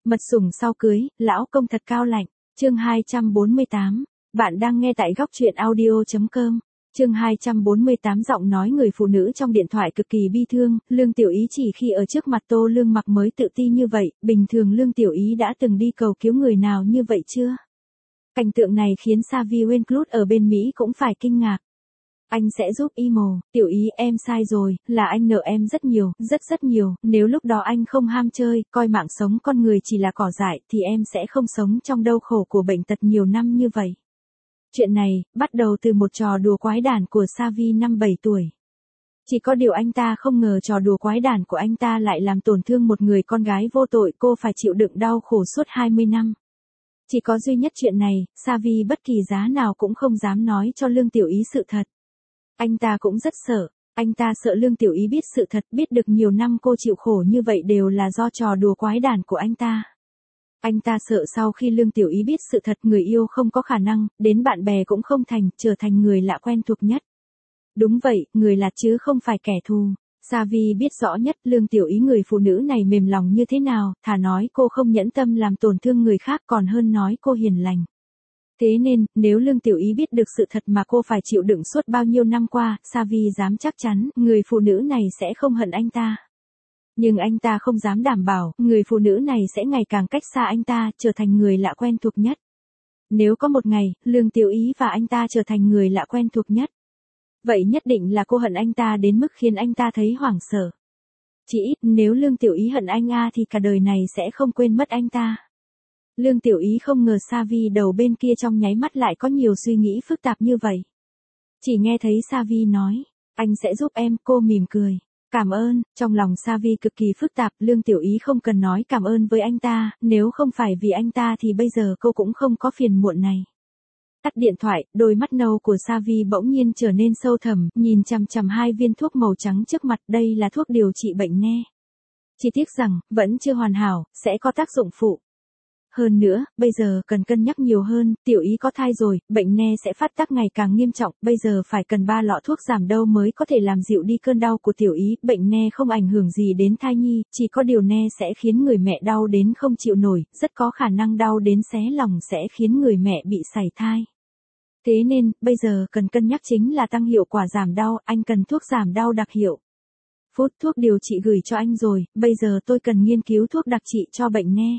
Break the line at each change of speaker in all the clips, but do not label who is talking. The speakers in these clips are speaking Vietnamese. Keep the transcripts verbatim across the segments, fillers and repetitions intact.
Mật sủng sau cưới, lão công thật cao lạnh. Chương hai trăm bốn mươi tám. Bạn đang nghe tại góc truyện audio chấm com. Chương hai trăm bốn mươi tám. Giọng nói người phụ nữ trong điện thoại cực kỳ bi thương. Lương Tiểu Ý chỉ khi ở trước mặt Tô Lương Mặc mới tự ti như vậy, bình thường Lương Tiểu Ý đã từng đi cầu cứu người nào như vậy chưa? Cảnh tượng này khiến Xavi Wenclut ở bên Mỹ cũng phải kinh ngạc. Anh sẽ giúp Imo, Tiểu Ý em sai rồi, là anh nợ em rất nhiều, rất rất nhiều, nếu lúc đó anh không ham chơi, coi mạng sống con người chỉ là cỏ dại thì em sẽ không sống trong đau khổ của bệnh tật nhiều năm như vậy. Chuyện này, bắt đầu từ một trò đùa quái đản của Xavi năm bảy tuổi. Chỉ có điều anh ta không ngờ trò đùa quái đản của anh ta lại làm tổn thương một người con gái vô tội, cô phải chịu đựng đau khổ suốt hai mươi năm. Chỉ có duy nhất chuyện này, Xavi bất kỳ giá nào cũng không dám nói cho Lương Tiểu Ý sự thật. Anh ta cũng rất sợ, anh ta sợ Lương Tiểu Ý biết sự thật, biết được nhiều năm cô chịu khổ như vậy đều là do trò đùa quái đản của anh ta. Anh ta sợ sau khi Lương Tiểu Ý biết sự thật người yêu không có khả năng, đến bạn bè cũng không thành, trở thành người lạ quen thuộc nhất. Đúng vậy, người lạ chứ không phải kẻ thù. Xavi biết rõ nhất Lương Tiểu Ý người phụ nữ này mềm lòng như thế nào, thà nói cô không nhẫn tâm làm tổn thương người khác còn hơn nói cô hiền lành. Thế nên, nếu Lương Tiểu Ý biết được sự thật mà cô phải chịu đựng suốt bao nhiêu năm qua, Xavi dám chắc chắn, người phụ nữ này sẽ không hận anh ta. Nhưng anh ta không dám đảm bảo, người phụ nữ này sẽ ngày càng cách xa anh ta, trở thành người lạ quen thuộc nhất. Nếu có một ngày, Lương Tiểu Ý và anh ta trở thành người lạ quen thuộc nhất, vậy nhất định là cô hận anh ta đến mức khiến anh ta thấy hoảng sợ. Chỉ ít, nếu Lương Tiểu Ý hận anh a thì cả đời này sẽ không quên mất anh ta. Lương Tiểu Ý không ngờ Xavi đầu bên kia trong nháy mắt lại có nhiều suy nghĩ phức tạp như vậy. Chỉ nghe thấy Xavi nói, anh sẽ giúp em, cô mỉm cười. Cảm ơn, trong lòng Xavi cực kỳ phức tạp, Lương Tiểu Ý không cần nói cảm ơn với anh ta, nếu không phải vì anh ta thì bây giờ cô cũng không có phiền muộn này. Tắt điện thoại, đôi mắt nâu của Xavi bỗng nhiên trở nên sâu thẳm, nhìn chằm chằm hai viên thuốc màu trắng trước mặt, đây là thuốc điều trị bệnh nê. Chỉ tiếc rằng, vẫn chưa hoàn hảo, sẽ có tác dụng phụ. Hơn nữa, bây giờ cần cân nhắc nhiều hơn, Tiểu Ý có thai rồi, bệnh nê sẽ phát tác ngày càng nghiêm trọng, bây giờ phải cần ba lọ thuốc giảm đau mới có thể làm dịu đi cơn đau của Tiểu Ý, bệnh nê không ảnh hưởng gì đến thai nhi, chỉ có điều nê sẽ khiến người mẹ đau đến không chịu nổi, rất có khả năng đau đến xé lòng sẽ khiến người mẹ bị sảy thai. Thế nên, bây giờ cần cân nhắc chính là tăng hiệu quả giảm đau, anh cần thuốc giảm đau đặc hiệu. Phút thuốc điều trị gửi cho anh rồi, bây giờ tôi cần nghiên cứu thuốc đặc trị cho bệnh nê.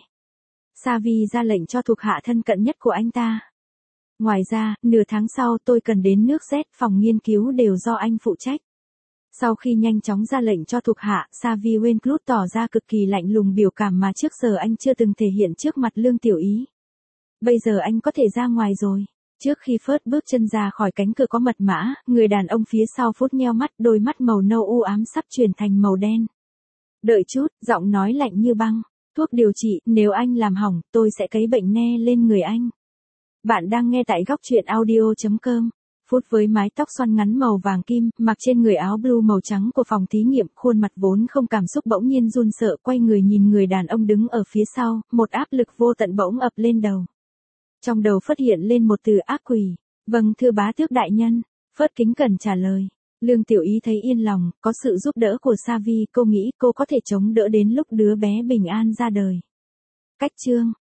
Xavi ra lệnh cho thuộc hạ thân cận nhất của anh ta. Ngoài ra, nửa tháng sau tôi cần đến nước Z, phòng nghiên cứu đều do anh phụ trách. Sau khi nhanh chóng ra lệnh cho thuộc hạ, Xavi Wenclut tỏ ra cực kỳ lạnh lùng biểu cảm mà trước giờ anh chưa từng thể hiện trước mặt Lương Tiểu Ý. Bây giờ anh có thể ra ngoài rồi. Trước khi Phớt bước chân ra khỏi cánh cửa có mật mã, người đàn ông phía sau Phút nheo mắt, đôi mắt màu nâu u ám sắp chuyển thành màu đen. Đợi chút, giọng nói lạnh như băng. Thuốc điều trị, nếu anh làm hỏng, tôi sẽ cấy bệnh nê lên người anh. Bạn đang nghe tại góc truyện audio chấm com. Phút với mái tóc xoăn ngắn màu vàng kim, mặc trên người áo blue màu trắng của phòng thí nghiệm, khuôn mặt vốn không cảm xúc bỗng nhiên run sợ, quay người nhìn người đàn ông đứng ở phía sau, một áp lực vô tận bỗng ập lên đầu. Trong đầu Phất hiện lên một từ ác quỷ. Vâng thưa bá tước đại nhân, Phất kính cẩn trả lời. Lương Tiểu Ý thấy yên lòng, có sự giúp đỡ của Xavi, cô nghĩ cô có thể chống đỡ đến lúc đứa bé bình an ra đời. Cách chương